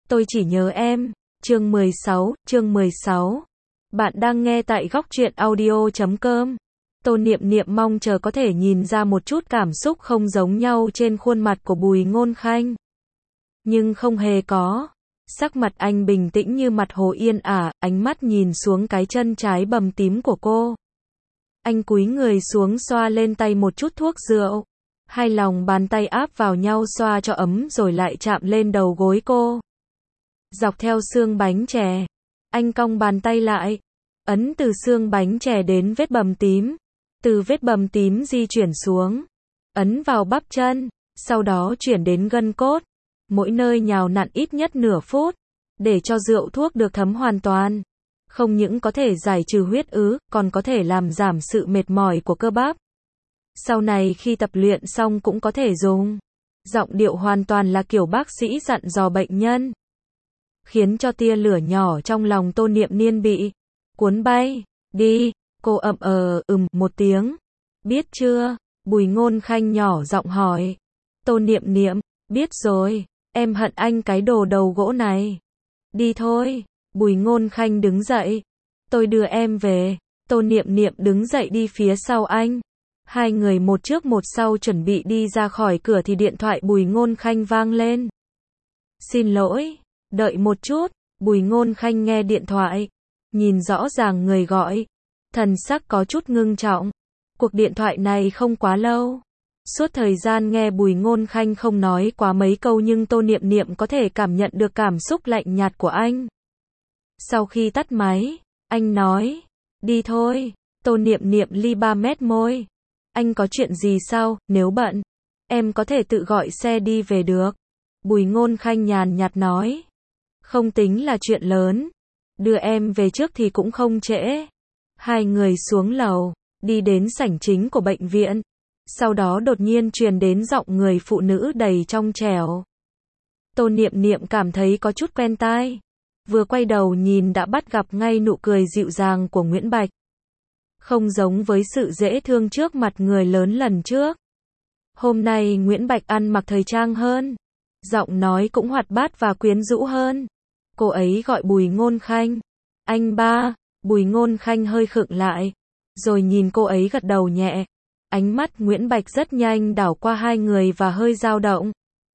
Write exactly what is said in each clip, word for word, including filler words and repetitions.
Tôi chỉ nhớ em. Chương mười sáu, chương mười sáu. Bạn đang nghe tại góc truyện audio chấm com. Tô Niệm Niệm mong chờ có thể nhìn ra một chút cảm xúc không giống nhau trên khuôn mặt của Bùi Ngôn Khanh. Nhưng không hề có. Sắc mặt anh bình tĩnh như mặt hồ yên ả, ánh mắt nhìn xuống cái chân trái bầm tím của cô. Anh cúi người xuống xoa lên tay một chút thuốc rượu. Hai lòng bàn tay áp vào nhau xoa cho ấm rồi lại chạm lên đầu gối cô. Dọc theo xương bánh chè, anh cong bàn tay lại, ấn từ xương bánh chè đến vết bầm tím, từ vết bầm tím di chuyển xuống, ấn vào bắp chân, sau đó chuyển đến gân cốt, mỗi nơi nhào nặn ít nhất nửa phút, để cho rượu thuốc được thấm hoàn toàn. Không những có thể giải trừ huyết ứ, còn có thể làm giảm sự mệt mỏi của cơ bắp. Sau này khi tập luyện xong cũng có thể dùng. Giọng điệu hoàn toàn là kiểu bác sĩ dặn dò bệnh nhân. Khiến cho tia lửa nhỏ trong lòng Tô Niệm Niên bị cuốn bay đi. Cô ậm ờ ừm một tiếng. Biết chưa? Bùi Ngôn Khanh nhỏ giọng hỏi. Tô Niệm Niệm, biết rồi, em hận anh cái đồ đầu gỗ này. Đi thôi. Bùi Ngôn Khanh đứng dậy. Tôi đưa em về. Tô Niệm Niệm đứng dậy đi phía sau anh. Hai người một trước một sau chuẩn bị đi ra khỏi cửa thì điện thoại Bùi Ngôn Khanh vang lên. Xin lỗi, đợi một chút. Bùi Ngôn Khanh nghe điện thoại, nhìn rõ ràng người gọi, thần sắc có chút ngưng trọng. Cuộc điện thoại này không quá lâu. Suốt thời gian nghe Bùi Ngôn Khanh không nói quá mấy câu nhưng Tô Niệm Niệm có thể cảm nhận được cảm xúc lạnh nhạt của anh. Sau khi tắt máy, anh nói, đi thôi. Tô Niệm Niệm li ba mét môi. Anh có chuyện gì sao? Nếu bận, em có thể tự gọi xe đi về được. Bùi Ngôn Khanh nhàn nhạt nói. Không tính là chuyện lớn. Đưa em về trước thì cũng không trễ. Hai người xuống lầu, đi đến sảnh chính của bệnh viện. Sau đó đột nhiên truyền đến giọng người phụ nữ đầy trong trẻo. Tô Niệm Niệm cảm thấy có chút quen tai. Vừa quay đầu nhìn đã bắt gặp ngay nụ cười dịu dàng của Nguyễn Bạch. Không giống với sự dễ thương trước mặt người lớn lần trước. Hôm nay Nguyễn Bạch ăn mặc thời trang hơn. Giọng nói cũng hoạt bát và quyến rũ hơn. Cô ấy gọi Bùi Ngôn Khanh. Anh ba. Bùi Ngôn Khanh hơi khựng lại. Rồi nhìn cô ấy gật đầu nhẹ. Ánh mắt Nguyễn Bạch rất nhanh đảo qua hai người và hơi dao động.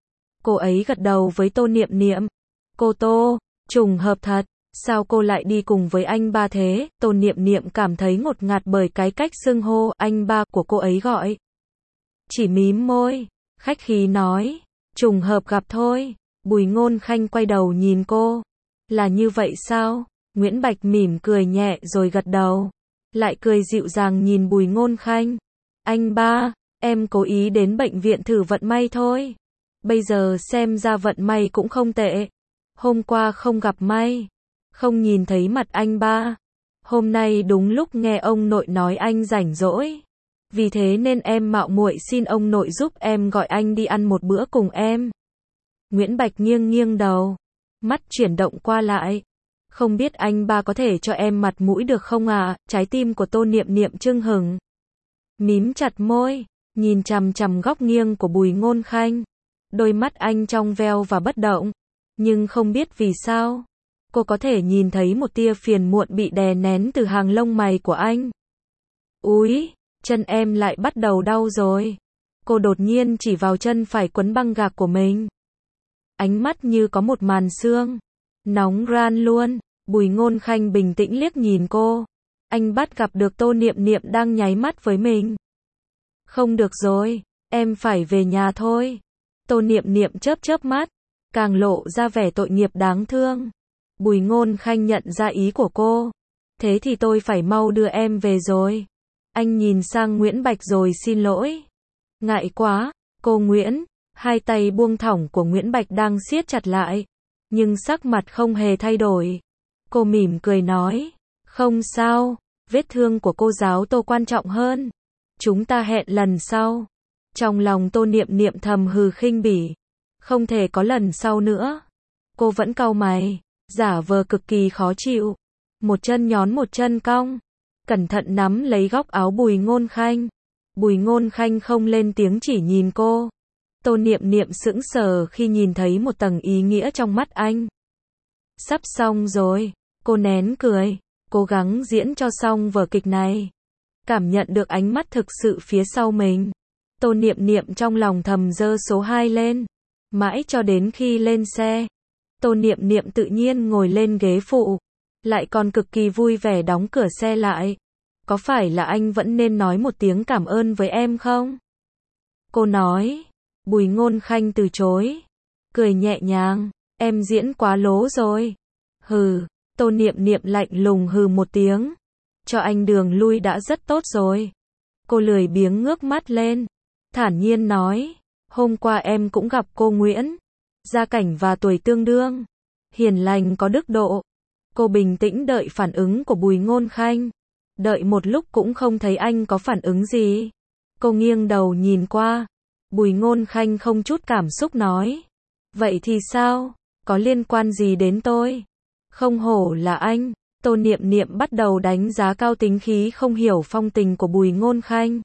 Cô ấy gật đầu với Tô Niệm Niệm. Cô Tô, trùng hợp thật. Sao cô lại đi cùng với anh ba thế? Tô Niệm Niệm cảm thấy ngột ngạt bởi cái cách xưng hô anh ba của cô ấy gọi. Chỉ mím môi, khách khí nói, trùng hợp gặp thôi. Bùi Ngôn Khanh quay đầu nhìn cô. Là như vậy sao? Nguyễn Bạch mỉm cười nhẹ rồi gật đầu. Lại cười dịu dàng nhìn Bùi Ngôn Khanh. Anh ba, em cố ý đến bệnh viện thử vận may thôi. Bây giờ xem ra vận may cũng không tệ. Hôm qua không gặp may, không nhìn thấy mặt anh ba. Hôm nay đúng lúc nghe ông nội nói anh rảnh rỗi. Vì thế nên em mạo muội xin ông nội giúp em gọi anh đi ăn một bữa cùng em. Nguyễn Bạch nghiêng nghiêng đầu, mắt chuyển động qua lại. Không biết anh ba có thể cho em mặt mũi được không à? Trái tim của Tô Niệm Niệm chưng hửng. Mím chặt môi, nhìn chằm chằm góc nghiêng của Bùi Ngôn Khanh. Đôi mắt anh trong veo và bất động. Nhưng không biết vì sao, cô có thể nhìn thấy một tia phiền muộn bị đè nén từ hàng lông mày của anh. Úi, chân em lại bắt đầu đau rồi. Cô đột nhiên chỉ vào chân phải quấn băng gạc của mình. Ánh mắt như có một màn sương. Nóng ran luôn. Bùi Ngôn Khanh bình tĩnh liếc nhìn cô. Anh bắt gặp được Tô Niệm Niệm đang nháy mắt với mình. Không được rồi, em phải về nhà thôi. Tô Niệm Niệm chớp chớp mắt, càng lộ ra vẻ tội nghiệp đáng thương. Bùi Ngôn Khanh nhận ra ý của cô. Thế thì tôi phải mau đưa em về rồi. Anh nhìn sang Nguyễn Bạch rồi xin lỗi. Ngại quá, cô Nguyễn. Hai tay buông thõng của Nguyễn Bạch đang siết chặt lại. Nhưng sắc mặt không hề thay đổi. Cô mỉm cười nói. Không sao, vết thương của cô giáo Tô quan trọng hơn. Chúng ta hẹn lần sau. Trong lòng Tô Niệm Niệm thầm hừ khinh bỉ. Không thể có lần sau nữa. Cô vẫn cau mày, giả vờ cực kỳ khó chịu. Một chân nhón một chân cong. Cẩn thận nắm lấy góc áo Bùi Ngôn Khanh. Bùi Ngôn Khanh không lên tiếng chỉ nhìn cô. Tô Niệm Niệm sững sờ khi nhìn thấy một tầng ý nghĩa trong mắt anh. Sắp xong rồi. Cô nén cười, cố gắng diễn cho xong vở kịch này. Cảm nhận được ánh mắt thực sự phía sau mình. Tô Niệm Niệm trong lòng thầm giơ số hai lên. Mãi cho đến khi lên xe. Tô Niệm Niệm tự nhiên ngồi lên ghế phụ. Lại còn cực kỳ vui vẻ đóng cửa xe lại. Có phải là anh vẫn nên nói một tiếng cảm ơn với em không? Cô nói. Bùi Ngôn Khanh từ chối. Cười nhẹ nhàng. Em diễn quá lố rồi. Hừ. Tô Niệm Niệm lạnh lùng hừ một tiếng. Cho anh đường lui đã rất tốt rồi. Cô lười biếng ngước mắt lên. Thản nhiên nói. Hôm qua em cũng gặp cô Nguyễn. Gia cảnh và tuổi tương đương. Hiền lành có đức độ. Cô bình tĩnh đợi phản ứng của Bùi Ngôn Khanh. Đợi một lúc cũng không thấy anh có phản ứng gì. Cô nghiêng đầu nhìn qua. Bùi Ngôn Khanh không chút cảm xúc nói. Vậy thì sao? Có liên quan gì đến tôi? Không hổ là anh. Tô Niệm Niệm bắt đầu đánh giá cao tính khí không hiểu phong tình của Bùi Ngôn Khanh.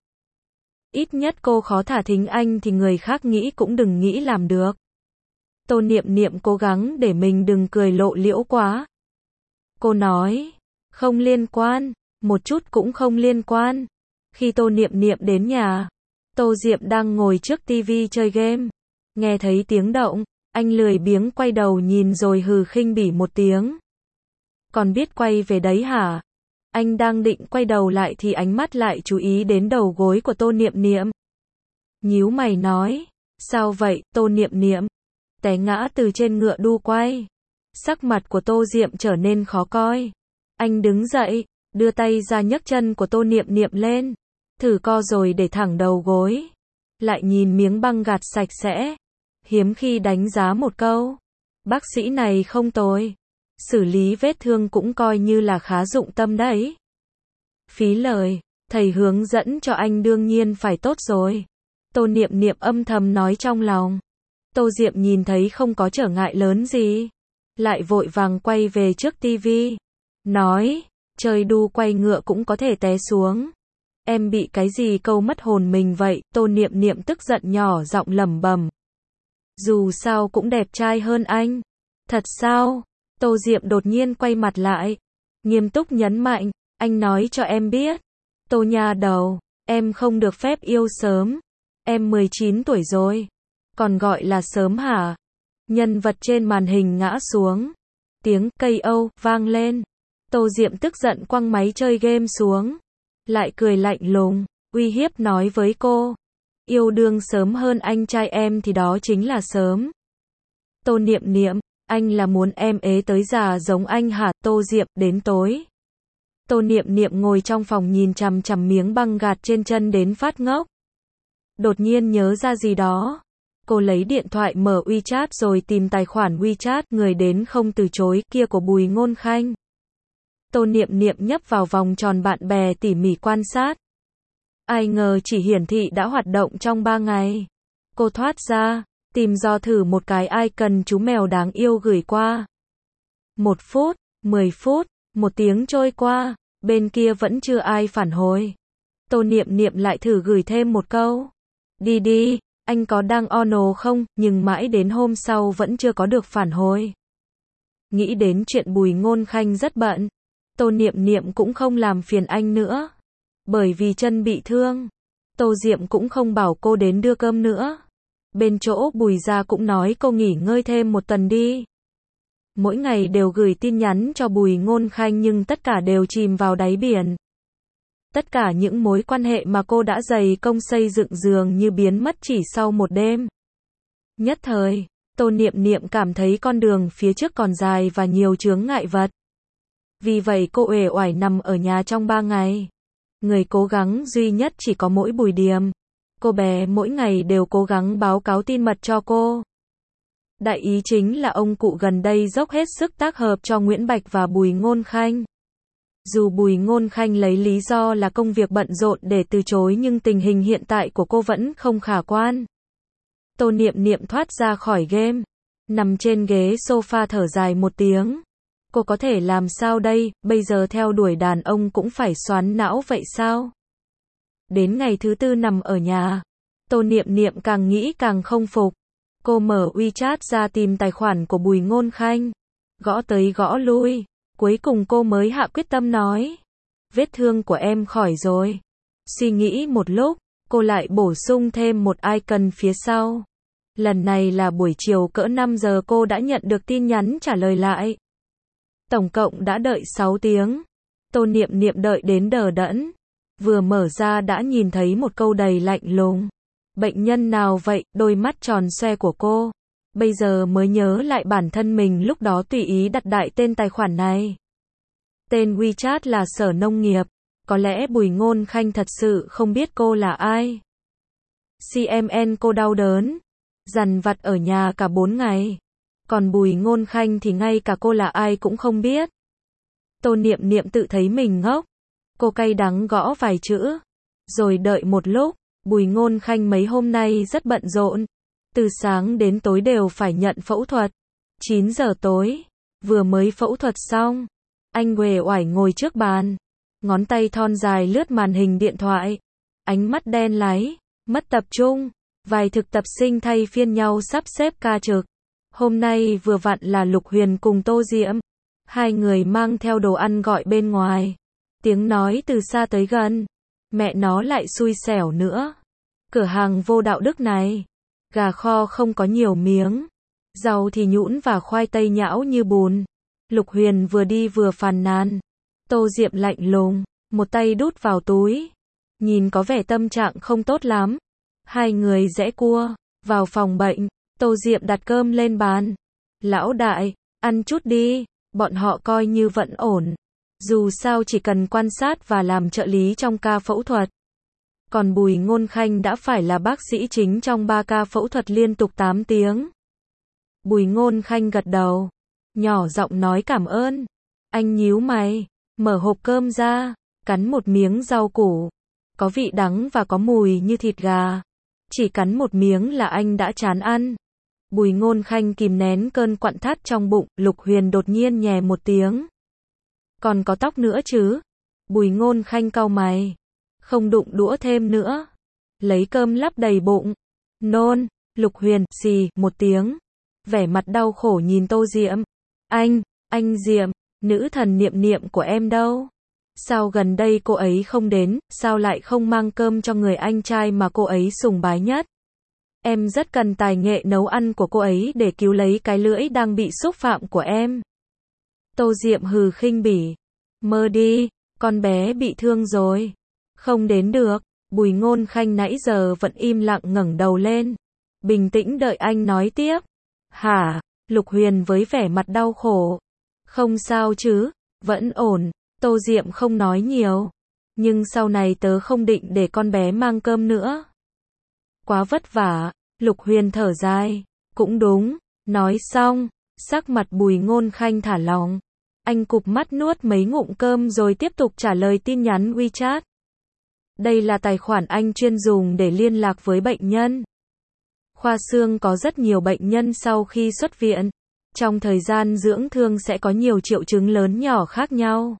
Ít nhất cô khó thả thính anh thì người khác nghĩ cũng đừng nghĩ làm được. Tô Niệm Niệm cố gắng để mình đừng cười lộ liễu quá. Cô nói, không liên quan, một chút cũng không liên quan. Khi Tô Niệm Niệm đến nhà, Tô Diệm đang ngồi trước tivi chơi game. Nghe thấy tiếng động, anh lười biếng quay đầu nhìn rồi hừ khinh bỉ một tiếng. Còn biết quay về đấy hả? Anh đang định quay đầu lại thì ánh mắt lại chú ý đến đầu gối của Tô Niệm Niệm. Nhíu mày nói, sao vậy, Tô Niệm Niệm? Té ngã từ trên ngựa đu quay. Sắc mặt của Tô Diệm trở nên khó coi. Anh đứng dậy, đưa tay ra nhấc chân của Tô Niệm Niệm lên. Thử co rồi để thẳng đầu gối. Lại nhìn miếng băng gạt sạch sẽ. Hiếm khi đánh giá một câu. Bác sĩ này không tồi. Xử lý vết thương cũng coi như là khá dụng tâm đấy. Phí lời, thầy hướng dẫn cho anh đương nhiên phải tốt rồi. Tô Niệm Niệm âm thầm nói trong lòng. Tô Diệm nhìn thấy không có trở ngại lớn gì. Lại vội vàng quay về trước tivi. Nói, chơi đu quay ngựa cũng có thể té xuống. Em bị cái gì câu mất hồn mình vậy? Tô Niệm Niệm tức giận nhỏ giọng lẩm bẩm. Dù sao cũng đẹp trai hơn anh. Thật sao? Tô Diệm đột nhiên quay mặt lại. Nghiêm túc nhấn mạnh, anh nói cho em biết. Tô nha đầu, em không được phép yêu sớm. Em mười chín tuổi rồi. Còn gọi là sớm hả? Nhân vật trên màn hình ngã xuống. Tiếng cây âu vang lên. Tô Diệm tức giận quăng máy chơi game xuống. Lại cười lạnh lùng, uy hiếp nói với cô. Yêu đương sớm hơn anh trai em thì đó chính là sớm. Tô Niệm Niệm, anh là muốn em ế tới già giống anh hả? Tô Diệm, đến tối. Tô Niệm Niệm ngồi trong phòng nhìn chằm chằm miếng băng gạt trên chân đến phát ngốc. Đột nhiên nhớ ra gì đó. Cô lấy điện thoại mở WeChat rồi tìm tài khoản WeChat người đến không từ chối kia của Bùi Ngôn Khanh. Tô Niệm Niệm nhấp vào vòng tròn bạn bè tỉ mỉ quan sát. Ai ngờ chỉ hiển thị đã hoạt động trong ba ngày. Cô thoát ra, tìm dò thử một cái icon chú mèo đáng yêu gửi qua. Một phút, mười phút, một tiếng trôi qua, bên kia vẫn chưa ai phản hồi. Tô Niệm Niệm lại thử gửi thêm một câu. Đi đi, anh có đang ono không? Nhưng mãi đến hôm sau vẫn chưa có được phản hồi. Nghĩ đến chuyện Bùi Ngôn Khanh rất bận. Tô Niệm Niệm cũng không làm phiền anh nữa. Bởi vì chân bị thương. Tô Diệm cũng không bảo cô đến đưa cơm nữa. Bên chỗ Bùi gia cũng nói cô nghỉ ngơi thêm một tuần đi. Mỗi ngày đều gửi tin nhắn cho Bùi Ngôn Khanh nhưng tất cả đều chìm vào đáy biển. Tất cả những mối quan hệ mà cô đã dày công xây dựng dường như biến mất chỉ sau một đêm. Nhất thời, Tô Niệm Niệm cảm thấy con đường phía trước còn dài và nhiều chướng ngại vật. Vì vậy cô uể oải nằm ở nhà trong ba ngày. Người cố gắng duy nhất chỉ có mỗi Bùi Điềm. Cô bé mỗi ngày đều cố gắng báo cáo tin mật cho cô. Đại ý chính là ông cụ gần đây dốc hết sức tác hợp cho Nguyễn Bạch và Bùi Ngôn Khanh. Dù Bùi Ngôn Khanh lấy lý do là công việc bận rộn để từ chối nhưng tình hình hiện tại của cô vẫn không khả quan. Tô Niệm Niệm thoát ra khỏi game. Nằm trên ghế sofa thở dài một tiếng. Cô có thể làm sao đây, bây giờ theo đuổi đàn ông cũng phải xoắn não vậy sao? Đến ngày thứ tư nằm ở nhà. Tô Niệm Niệm càng nghĩ càng không phục. Cô mở WeChat ra tìm tài khoản của Bùi Ngôn Khanh. Gõ tới gõ lui, cuối cùng cô mới hạ quyết tâm nói. Vết thương của em khỏi rồi. Suy nghĩ một lúc, cô lại bổ sung thêm một icon phía sau. Lần này là buổi chiều cỡ năm giờ cô đã nhận được tin nhắn trả lời lại. Tổng cộng đã đợi sáu tiếng. Tô Niệm Niệm đợi đến đờ đẫn. Vừa mở ra đã nhìn thấy một câu đầy lạnh lùng. Bệnh nhân nào vậy? Đôi mắt tròn xoe của cô. Bây giờ mới nhớ lại bản thân mình lúc đó tùy ý đặt đại tên tài khoản này. Tên WeChat là Sở Nông nghiệp. Có lẽ Bùi Ngôn Khanh thật sự không biết cô là ai. xê em en cô đau đớn. Dằn vặt ở nhà cả bốn ngày. Còn Bùi Ngôn Khanh thì ngay cả cô là ai cũng không biết. Tô Niệm Niệm tự thấy mình ngốc. Cô cay đắng gõ vài chữ. Rồi đợi một lúc. Bùi Ngôn Khanh mấy hôm nay rất bận rộn. Từ sáng đến tối đều phải nhận phẫu thuật. chín giờ tối. Vừa mới phẫu thuật xong. Anh uể oải ngồi trước bàn. Ngón tay thon dài lướt màn hình điện thoại. Ánh mắt đen láy. Mất tập trung. Vài thực tập sinh thay phiên nhau sắp xếp ca trực. Hôm nay vừa vặn là Lục Huyền cùng Tô Diễm. Hai người mang theo đồ ăn gọi bên ngoài. Tiếng nói từ xa tới gần. Mẹ nó lại xui xẻo nữa. Cửa hàng vô đạo đức này. Gà kho không có nhiều miếng. Rau thì nhũn và khoai tây nhão như bùn. Lục Huyền vừa đi vừa phàn nàn. Tô Diệm lạnh lùng. Một tay đút vào túi. Nhìn có vẻ tâm trạng không tốt lắm. Hai người rẽ cua. Vào phòng bệnh. Tô Diệm đặt cơm lên bàn. Lão đại, ăn chút đi. Bọn họ coi như vẫn ổn. Dù sao chỉ cần quan sát và làm trợ lý trong ca phẫu thuật. Còn Bùi Ngôn Khanh đã phải là bác sĩ chính trong ba ca phẫu thuật liên tục tám tiếng. Bùi Ngôn Khanh gật đầu. Nhỏ giọng nói cảm ơn. Anh nhíu mày. Mở hộp cơm ra. Cắn một miếng rau củ. Có vị đắng và có mùi như thịt gà. Chỉ cắn một miếng là anh đã chán ăn. Bùi Ngôn Khanh kìm nén cơn quặn thắt trong bụng. Lục Huyền đột nhiên nhè một tiếng. Còn có tóc nữa chứ? Bùi Ngôn Khanh cau mày. Không đụng đũa thêm nữa. Lấy cơm lắp đầy bụng. Nôn. Lục Huyền xì một tiếng. Vẻ mặt đau khổ nhìn Tô Diệm. Anh, anh Diệm, nữ thần Niệm Niệm của em đâu? Sao gần đây cô ấy không đến, sao lại không mang cơm cho người anh trai mà cô ấy sùng bái nhất? Em rất cần tài nghệ nấu ăn của cô ấy để cứu lấy cái lưỡi đang bị xúc phạm của em. Tô Diệm hừ khinh bỉ. Mơ đi, con bé bị thương rồi. Không đến được. Bùi Ngôn Khanh nãy giờ vẫn im lặng ngẩng đầu lên. Bình tĩnh đợi anh nói tiếp. Hả? Lục Huyền với vẻ mặt đau khổ. Không sao chứ, vẫn ổn. Tô Diệm không nói nhiều. Nhưng sau này tớ không định để con bé mang cơm nữa. Quá vất vả. Lục Huyền thở dài. Cũng đúng. Nói xong, sắc mặt Bùi Ngôn Khanh thả lỏng. Anh cụp mắt nuốt mấy ngụm cơm rồi tiếp tục trả lời tin nhắn WeChat. Đây là tài khoản anh chuyên dùng để liên lạc với bệnh nhân. Khoa xương có rất nhiều bệnh nhân sau khi xuất viện. Trong thời gian dưỡng thương sẽ có nhiều triệu chứng lớn nhỏ khác nhau.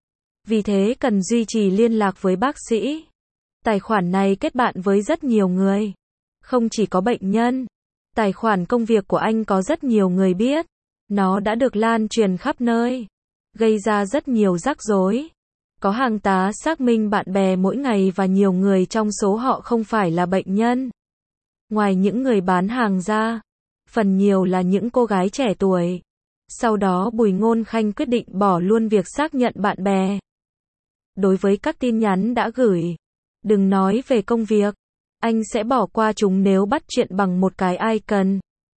Vì thế cần duy trì liên lạc với bác sĩ. Tài khoản này kết bạn với rất nhiều người. Không chỉ có bệnh nhân. Tài khoản công việc của anh có rất nhiều người biết. Nó đã được lan truyền khắp nơi. Gây ra rất nhiều rắc rối. Có hàng tá xác minh bạn bè mỗi ngày và nhiều người trong số họ không phải là bệnh nhân. Ngoài những người bán hàng ra, phần nhiều là những cô gái trẻ tuổi. Sau đó Bùi Ngôn Khanh quyết định bỏ luôn việc xác nhận bạn bè. Đối với các tin nhắn đã gửi, đừng nói về công việc, anh sẽ bỏ qua chúng nếu bắt chuyện bằng một cái icon.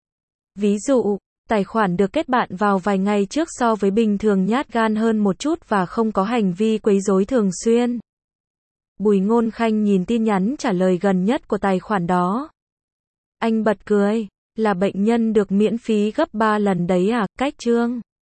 Ví dụ, tài khoản được kết bạn vào vài ngày trước so với bình thường nhát gan hơn một chút và không có hành vi quấy rối thường xuyên. Bùi Ngôn Khanh nhìn tin nhắn trả lời gần nhất của tài khoản đó. Anh bật cười, là bệnh nhân được miễn phí gấp ba lần đấy à, cách chương.